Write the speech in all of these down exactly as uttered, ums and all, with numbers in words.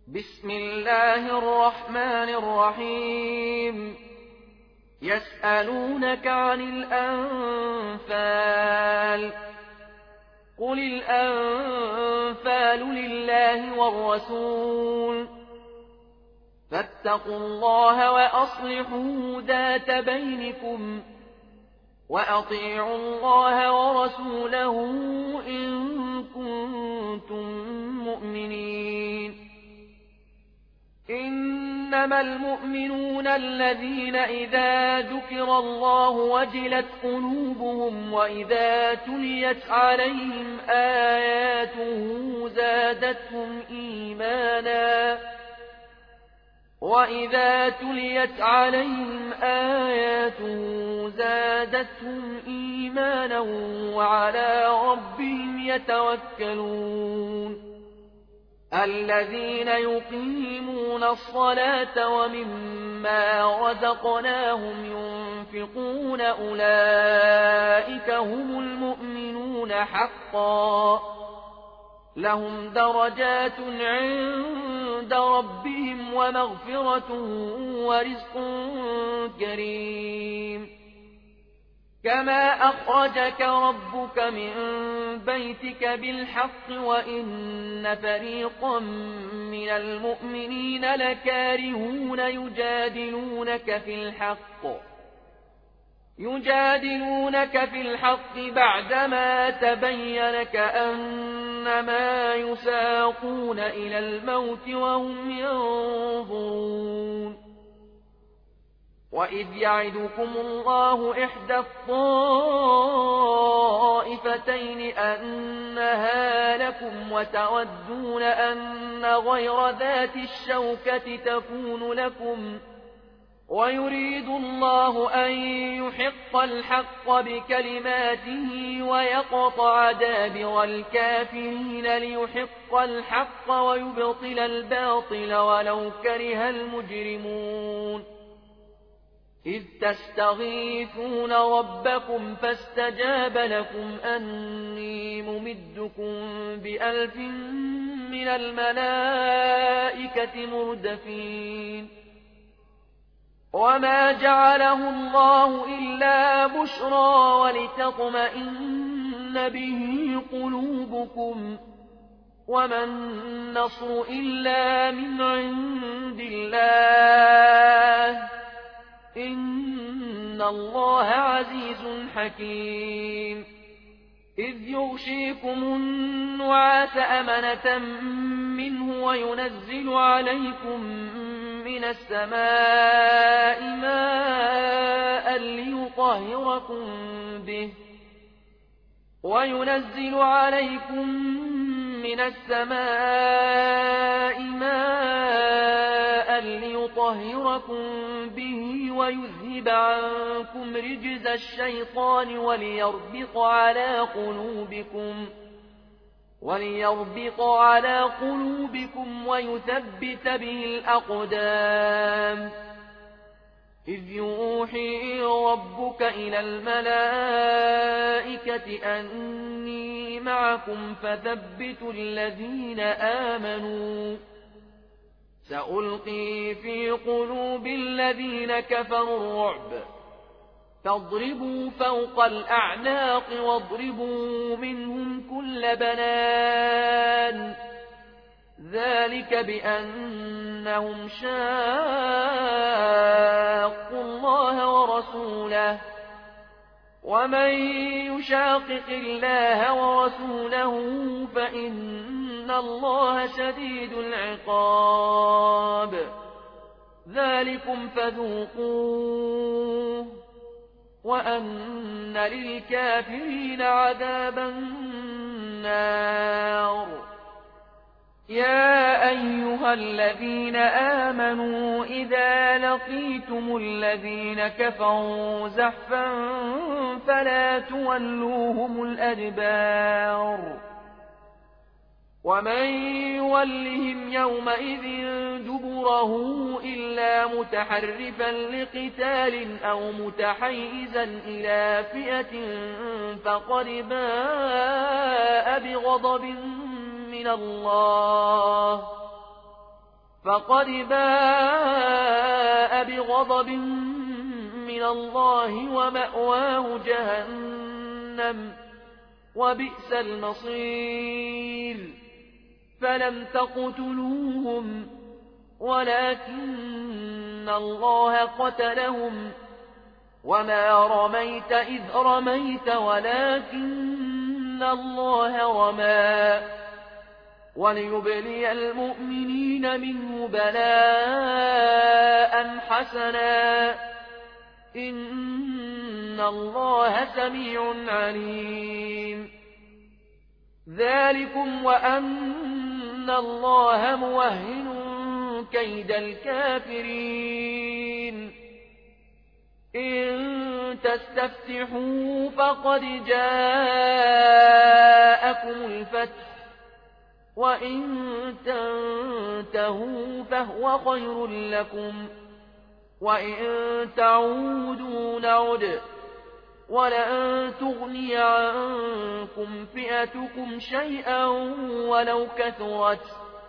بسم الله الرحمن الرحيم يسألونك عن الأنفال قل الأنفال لله والرسول فاتقوا الله وأصلحوا ذات بينكم وأطيعوا الله ورسوله إن كنتم مؤمنين إنما المؤمنون الذين إذا ذكر الله وجلت قلوبهم وإذا تليت عليهم آياته زادتهم إيمانا وإذا تليت عليهم آياته زادتهم إيمانا وعلى ربهم يتوكلون الذين يقيمون الصلاة ومما رزقناهم ينفقون أولئك هم المؤمنون حقا لهم درجات عند ربهم ومغفرة ورزق كريم كما أخرجك ربك من بيتك بالحق وإن فريقا من المؤمنين لكارهون يجادلونك في الحق يجادلونك في الحق بعدما تبين كأنما يساقون إلى الموت وهم ينظرون وإذ يعدكم الله إحدى الطائفتين أنها لكم وتودون أن غير ذات الشوكة تكون لكم ويريد الله أن يحق الحق بكلماته ويقطع دابر الكافرين ليحق الحق ويبطل الباطل ولو كره المجرمون إذ تستغيثون ربكم فاستجاب لكم أني ممدكم بألف من الملائكة مردفين وما جعله الله إلا بشرى ولتطمئن به قلوبكم وما النصر إلا من عند الله إن الله عزيز حكيم إذ يغشيكم النعاس أمنة منه وينزل عليكم من السماء ماء ليطهركم به وينزل عليكم من السماء ماء ليطهركم به ويذهب عنكم رجز الشيطان وليربط على قلوبكم وليربط على قلوبكم ويثبت به الأقدام إذ يوحي ربك إلى الملائكة أني معكم فثبتوا الذين آمنوا سألقي في قلوب الذين كفروا الرعب فاضربوا فوق الأعناق واضربوا منهم كل بنان ذلك بأنهم شاقوا الله ورسوله ومن يشاقق الله ورسوله فإن الله شديد العقاب ذلكم فذوقوه وأن للكافرين عذاب النار يا أيها الذين آمنوا إذا لقيتم الذين كفروا زحفا فلا تولوهم الأدبار ومن يولهم يومئذ دبره إلا متحرفا لقتال أو متحيزا إلى فئة فقد باء بغضب من الله فقد باء بغضب من الله ومأواه جهنم وبئس المصير فلم تقتلوهم ولكن الله قتلهم وما رميت إذ رميت ولكن الله رمى وليبلي المؤمنين منه بلاء حسنا إن الله سميع عليم ذلكم وأن الله موهن كيد الكافرين إن تستفتحوا فقد جاءكم الفتح وإن تنتهوا فهو خير لكم وإن تعودوا نعد ولن تغني عنكم فئتكم شيئا ولو كثرت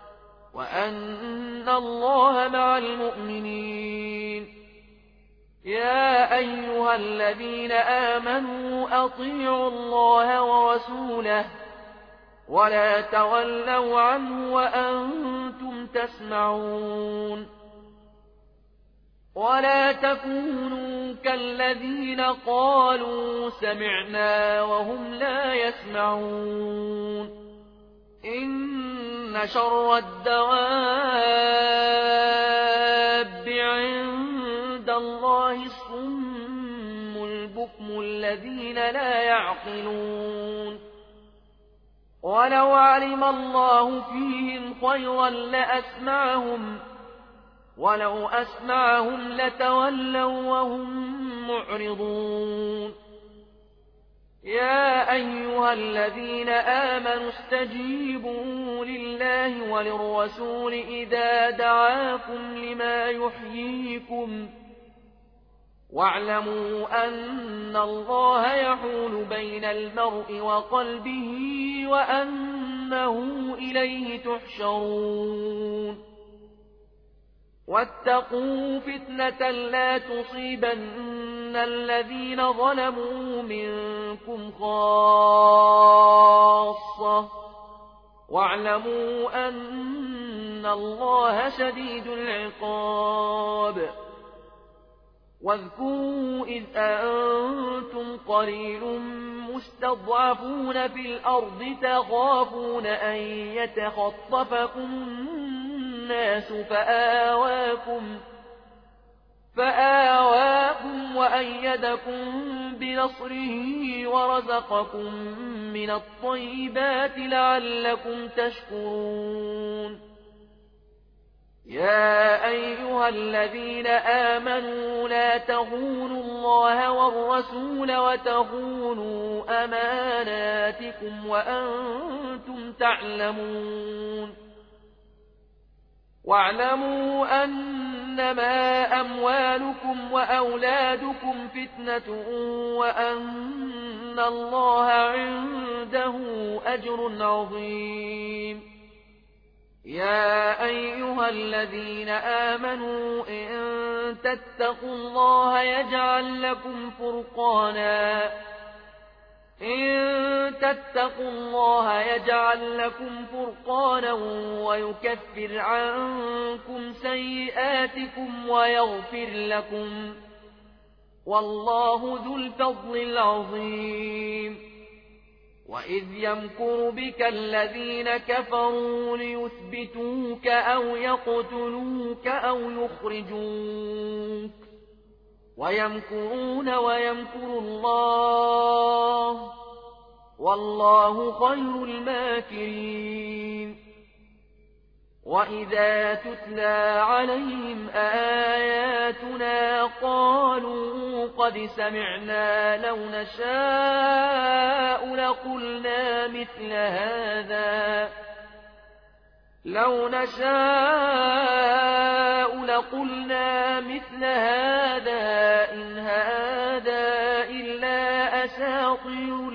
وأن الله مع المؤمنين يا أيها الذين آمنوا أطيعوا الله ورسوله ولا تولوا عنه وأنتم تسمعون ولا تكونوا كالذين قالوا سمعنا وهم لا يسمعون إن شر الدواب عند الله الصم البكم الذين لا يعقلون ولو علم الله فيهم خيرا لأسمعهم ولو أسمعهم لتولوا وهم معرضون يا أيها الذين آمنوا استجيبوا لله وللرسول إذا دعاكم لما يحييكم واعلموا أن الله يحول بين المرء وقلبه وأنه إليه تحشرون واتقوا فتنة لا تصيبن الذين ظلموا منكم خاصة واعلموا أن الله شديد العقاب واذكروا إذ أنتم قليل مستضعفون في الأرض تخافون أن يتخطفكم الناس فآواكم فآواكم وأيدكم بنصره ورزقكم من الطيبات لعلكم تشكرون يا أيها الذين آمنوا لا تخونوا الله والرسول وتخونوا أماناتكم وأنتم تعلمون واعلموا أنما أموالكم وأولادكم فتنة وأن الله عنده أجر عظيم يا أيها الذين آمنوا إن تتقوا الله يجعل لكم فرقانا إن تتقوا الله يجعل لكم فرقانا ويكفر عنكم سيئاتكم ويغفر لكم والله ذو الفضل العظيم وإذ يمكر بك الذين كفروا ليثبتوك أو يقتلوك أو يخرجوك ويمكرون ويمكر الله والله خير الماكرين وإذا تتلى عليهم آياتنا قالوا قد سمعنا لو نشاء لقلنا مثل هذا لو نشاء لقلنا مثل هذا إن هذا إلا أساطير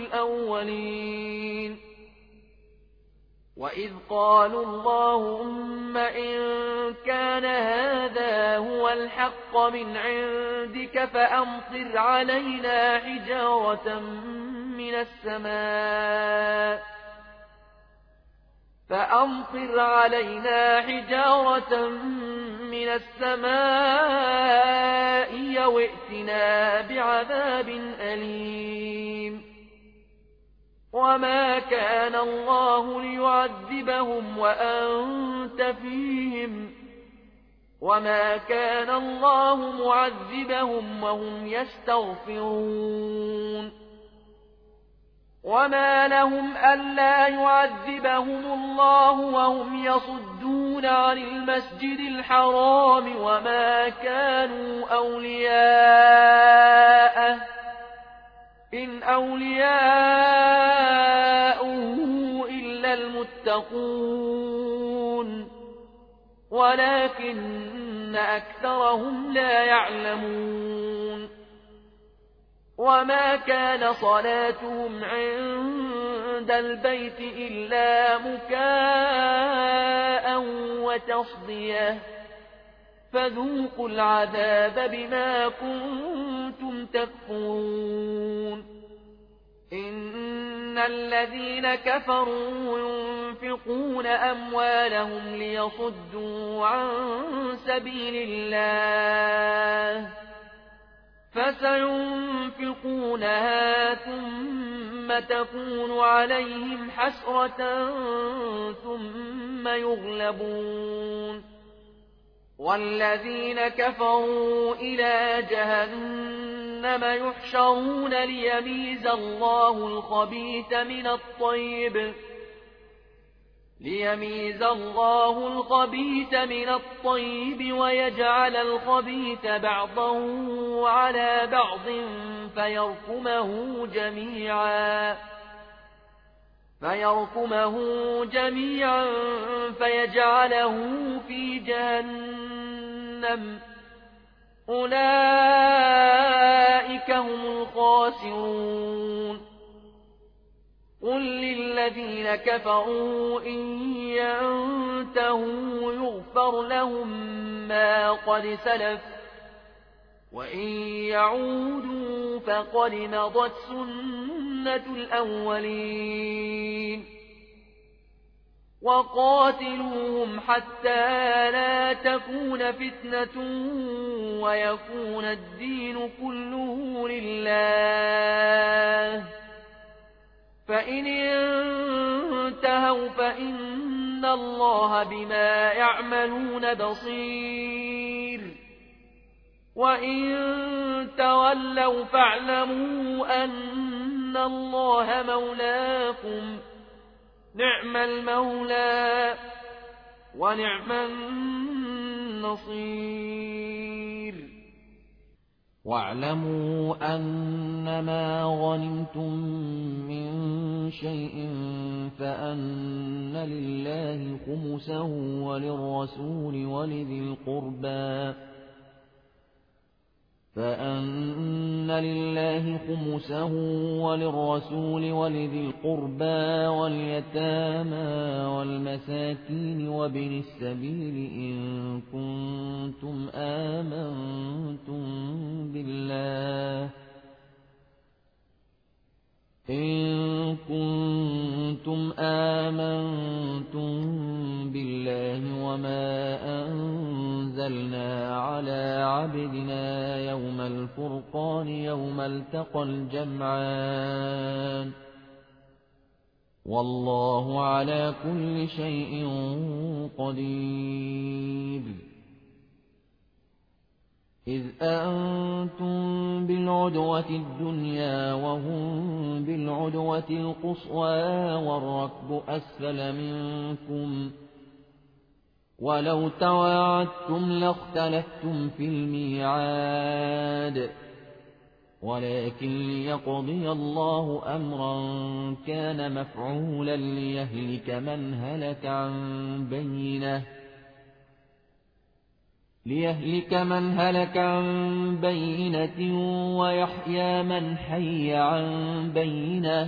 الأولين وإذ قالوا اللهم إن كان هذا هو الحق من عندك فأمطر علينا حجارة من السماء فأمطر علينا حجارة من السماء أو ائتنا بعذاب أليم وما كان الله ليعذبهم وأنت فيهم وما كان الله معذبهم وهم يستغفرون وما لهم ألا يعذبهم الله وهم يصدون عن المسجد الحرام وما كانوا أولياءه إن أولياؤه إلا المتقون ولكن أكثرهم لا يعلمون وما كان صلاتهم عند البيت إلا مكاء وتصدية فذوقوا العذاب بما كنتم تكفرون إن الذين كفروا ينفقون أموالهم ليصدوا عن سبيل الله فسينفقونها ثم تكون عليهم حسرة ثم يغلبون والذين كفروا إلى جهنم يحشرون ليميز الله الخبيث من الطيب ليميز الله الخبيث من الطيب ويجعل الخبيث بعضه على بعض فيركمه جميعا فيركمه جميعا فيجعله في جهنم أولئك هم الخاسرون قل للذين كفروا إن ينتهوا يغفر لهم ما قد سلف وإن يعودوا فقد مضت سنة الأولين وقاتلوهم حتى لا تكون فتنة ويكون الدين كله لله فإن انتهوا فإن الله بما يعملون بصير وإن تولوا فاعلموا أن الله مولاكم نعم المولى ونعم النصير واعلموا أنما غنمتم من شيء فأن لله خمسه وللرسول ولذي القربى فأن لله خمسه وللرسول ولذي القربى واليتامى والمساكين وابن السبيل إن كنتم آمنتم بالله إن كنتم آمنتم بالله وما أنزلنا على عبدنا يوم الفرقان يوم التقى الجمعان والله على كل شيء قدير إذ أنتم بالعدوة الدنيا وهم بالعدوة القصوى والركب أسفل منكم ولو تواعدتم لاختلفتم في الميعاد ولكن ليقضي الله أمرا كان مفعولا ليهلك من هلك عن بينه ليهلك من هلك عن بينة ويحيى من حي عن بينة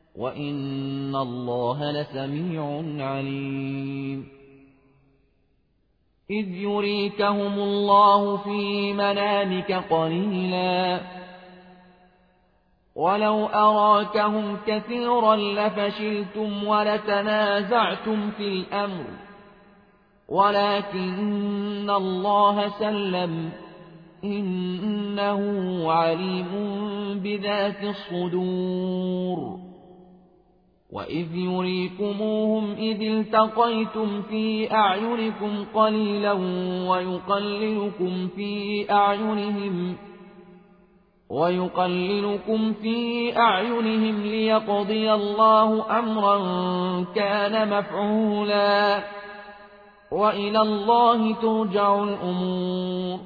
وإن الله لسميع عليم إذ يريكهم الله في منامك قليلا ولو أراكهم كثيرا لفشلتم ولتنازعتم في الأمر ولكن الله سلم إنه عليم بذات الصدور وإذ يريكموهم إذ التقيتم في أعينكم قليلا ويقللكم في أعينهم ويقللكم في أعينهم ليقضي الله أمرا كان مفعولا وإلى الله ترجع الأمور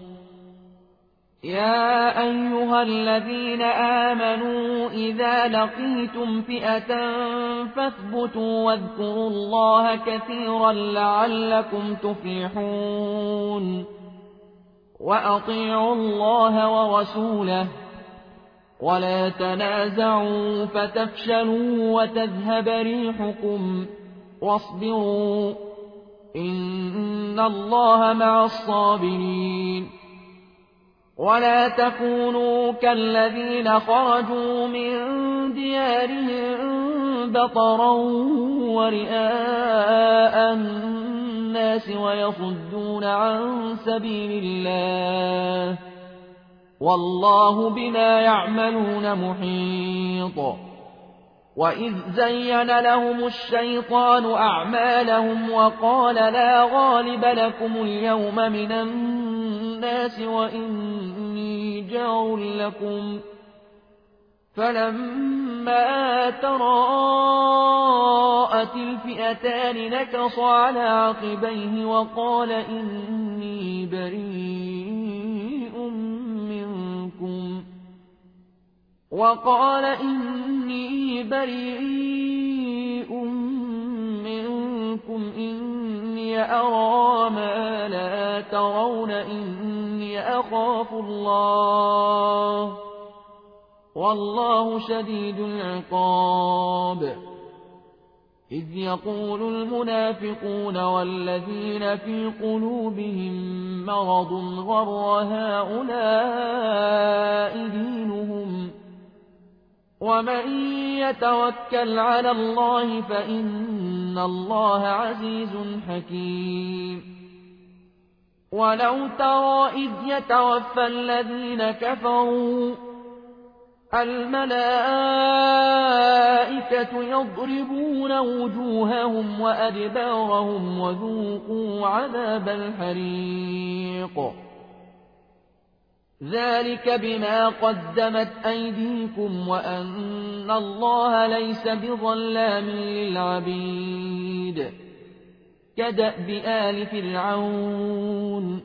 يا أيها الذين آمنوا إذا لقيتم فئة فاثبتوا واذكروا الله كثيرا لعلكم تفلحون وأطيعوا الله ورسوله ولا تنازعوا فتفشلوا وتذهب ريحكم واصبروا إن الله مع الصابرين ولا تكونوا كالذين خرجوا من ديارهم بطرا ورئاء الناس ويصدون عن سبيل الله والله بما يعملون محيط وإذ زين لهم الشيطان أعمالهم وقال لا غالب لكم اليوم من الناس وإني جار لكم فلما تراءت الفئتان نكص على عقبيه وقال إني بريء منكم وقال إني بريء منكم إني أرى ما لا ترون إني أخاف الله والله شديد العقاب إذ يقول المنافقون والذين في قلوبهم مرض غر هؤلاء دينهم ومن يتوكل على الله فإن الله عزيز حكيم ولو ترى إذ يتوفى الذين كفروا الملائكة يضربون وجوههم وأدبارهم وذوقوا عذاب الحريق ذلك بما قدمت أيديكم وأن الله ليس بظلام للعبيد كدأب آل فرعون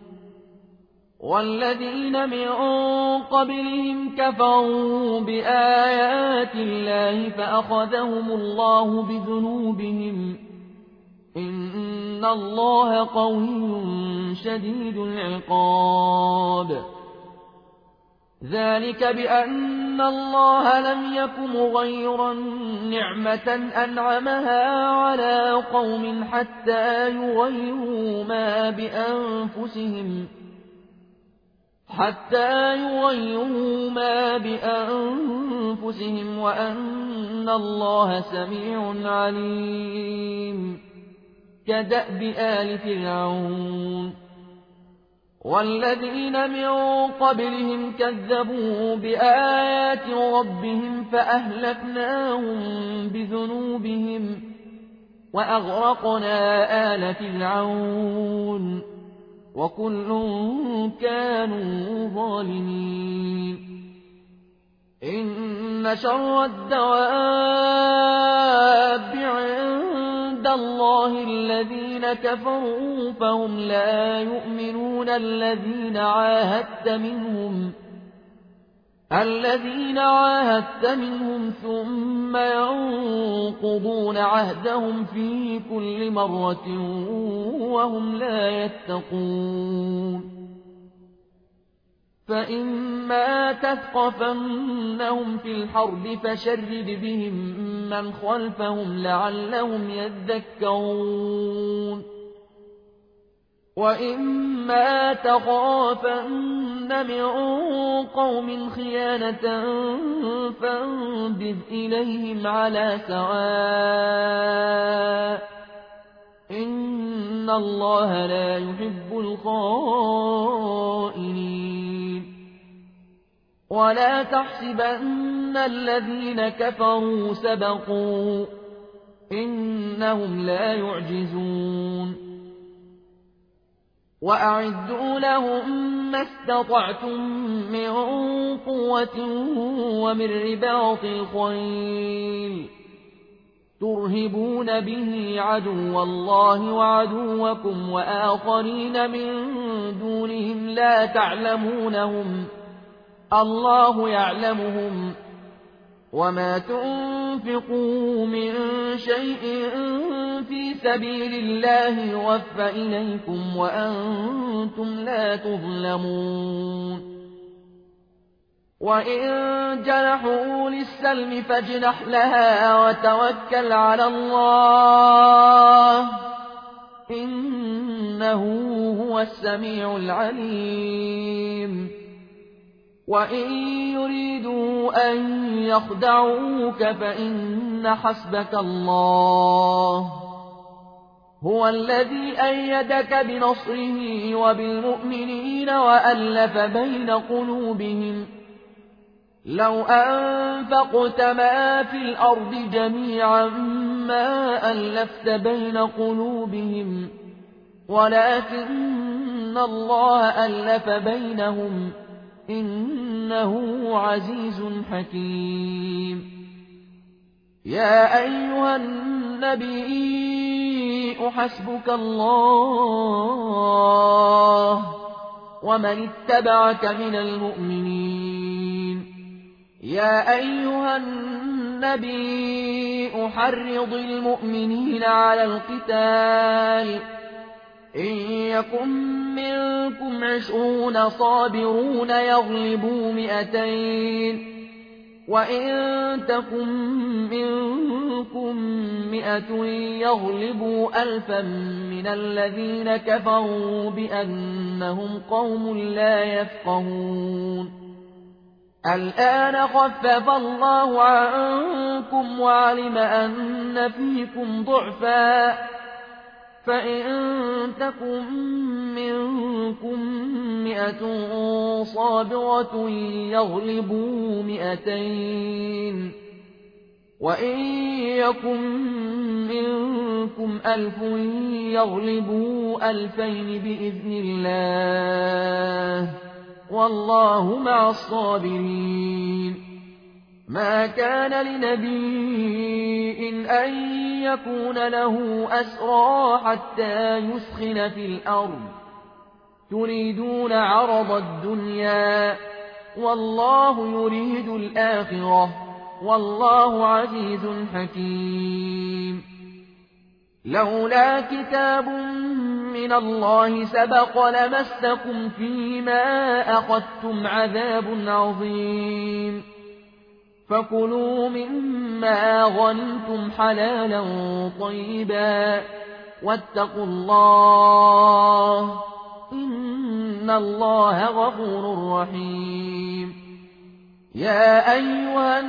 والذين من قبلهم كفروا بآيات الله فأخذهم الله بذنوبهم إن الله قوي شديد العقاب ذلك بأن الله لم يك مغيرا نعمة أنعمها على قوم حتى يغيروا ما بأنفسهم حتى يغيروا ما بأنفسهم وأن الله سميع عليم كدأب آل فرعون والذين من قبلهم كذبوا بآيات ربهم فأهلكناهم بذنوبهم وأغرقنا آل فرعون وكل كانوا ظالمين إن شر الدواب عند الله الذين كفروا فهم لا يؤمنون الذين عاهدت منهم الذين عاهدت منهم ثم ينقضون عهدهم في كل مرة وهم لا يتقون فإما تثقفنهم في الحرب فشرد بهم من خلفهم لعلهم يذكرون وإما تخافن من قوم خيانة فانبذ إليهم على سواء إن الله لا يحب الخائنين ولا تحسبن الذين كفروا سبقوا إنهم لا يعجزون وأعدوا لهم ما استطعتم من قوة ومن رباط الخيل ترهبون به عدو الله وعدوكم وآخرين من دونهم لا تعلمونهم الله يعلمهم وما تنفقوا من شيء في سبيل الله يوفى إليكم وأنتم لا تظلمون وإن جنحوا للسلم فاجنح لها وتوكل على الله إنه هو السميع العليم وإن يريدوا أن يخدعوك فإن حسبك الله هو الذي أيدك بنصره وبالمؤمنين وألف بين قلوبهم لو أنفقت ما في الأرض جميعا ما ألفت بين قلوبهم ولكن الله ألف بينهم إنه عزيز حكيم يا أيها النبي حسبك الله ومن اتبعك من المؤمنين يا أيها النبي حرض المؤمنين على القتال إن يكن منكم عشرون صابرون يغلبوا مئتين وإن تكن منكم مئة يغلبوا ألفا من الذين كفروا بأنهم قوم لا يفقهون الآن خفف الله عنكم وعلم أن فيكم ضعفا فإن تكن منكم مئة صابرة يغلبوا مئتين وإن يكن منكم ألف يغلبوا ألفين بإذن الله والله مع الصابرين ما كان لنبي أن يكون له أسرى حتى يسخن في الأرض تريدون عرض الدنيا والله يريد الآخرة والله عزيز حكيم لولا كتاب من الله سبق لمسكم فيما أخذتم عذاب عظيم فكلوا مما غنمتم حلالا طيبا واتقوا الله إن الله غفور رحيم يا أيها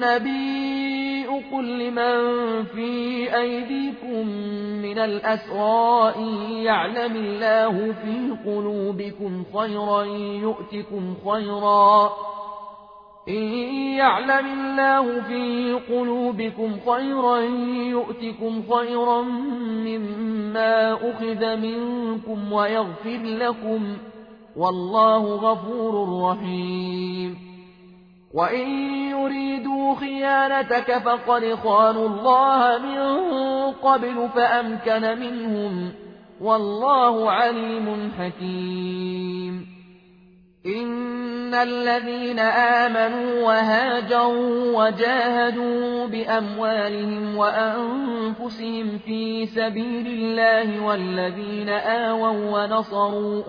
النبي قل لمن في أيديكم من الأسرى إن يعلم الله في قلوبكم خيرا يؤتكم خيرا إن يعلم الله في قلوبكم خيرا يؤتكم خيرا مما أخذ منكم ويغفر لكم والله غفور رحيم وإن يريدوا خيانتك فقد خانوا الله من قبل فأمكن منهم والله عليم حكيم إن الذين آمنوا وهاجروا وجاهدوا بأموالهم وأنفسهم في سبيل الله والذين آووا ونصروا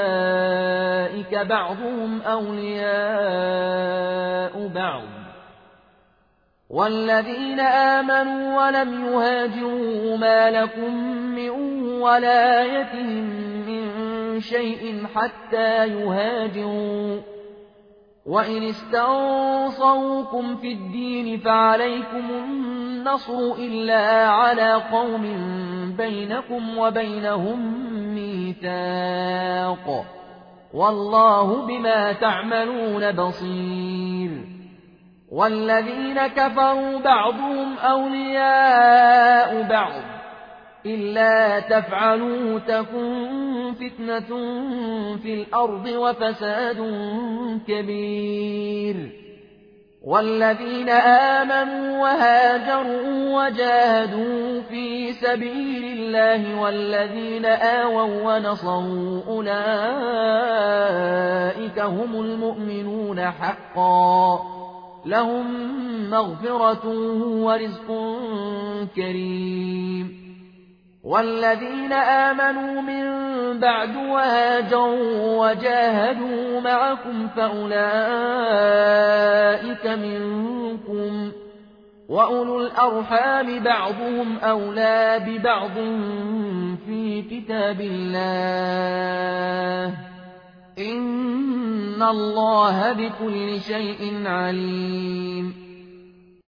أولئك بعضهم أولياء بعض والذين آمنوا ولم يهاجروا ما لكم من ولايتهم من شيء حتى يهاجروا، وإن استنصروكم في الدين فعليكم النصر إلا على قوم بينكم وبينهم ميثاق، والله بما تعملون بصير. والذين كفروا بعضهم أولياء بعض إلا تفعلوا تكن فتنة في الأرض وفساد كبير. والذين آمنوا وهاجروا وجاهدوا في سبيل الله والذين آووا ونصروا أولئك هم المؤمنون حقا، لهم مغفرة ورزق كريم. والذين آمنوا من بعد وهاجروا وجاهدوا معكم فأولئك منكم، وأولو الأرحام بعضهم أولى ببعض في كتاب الله، إن الله بكل شيء عليم.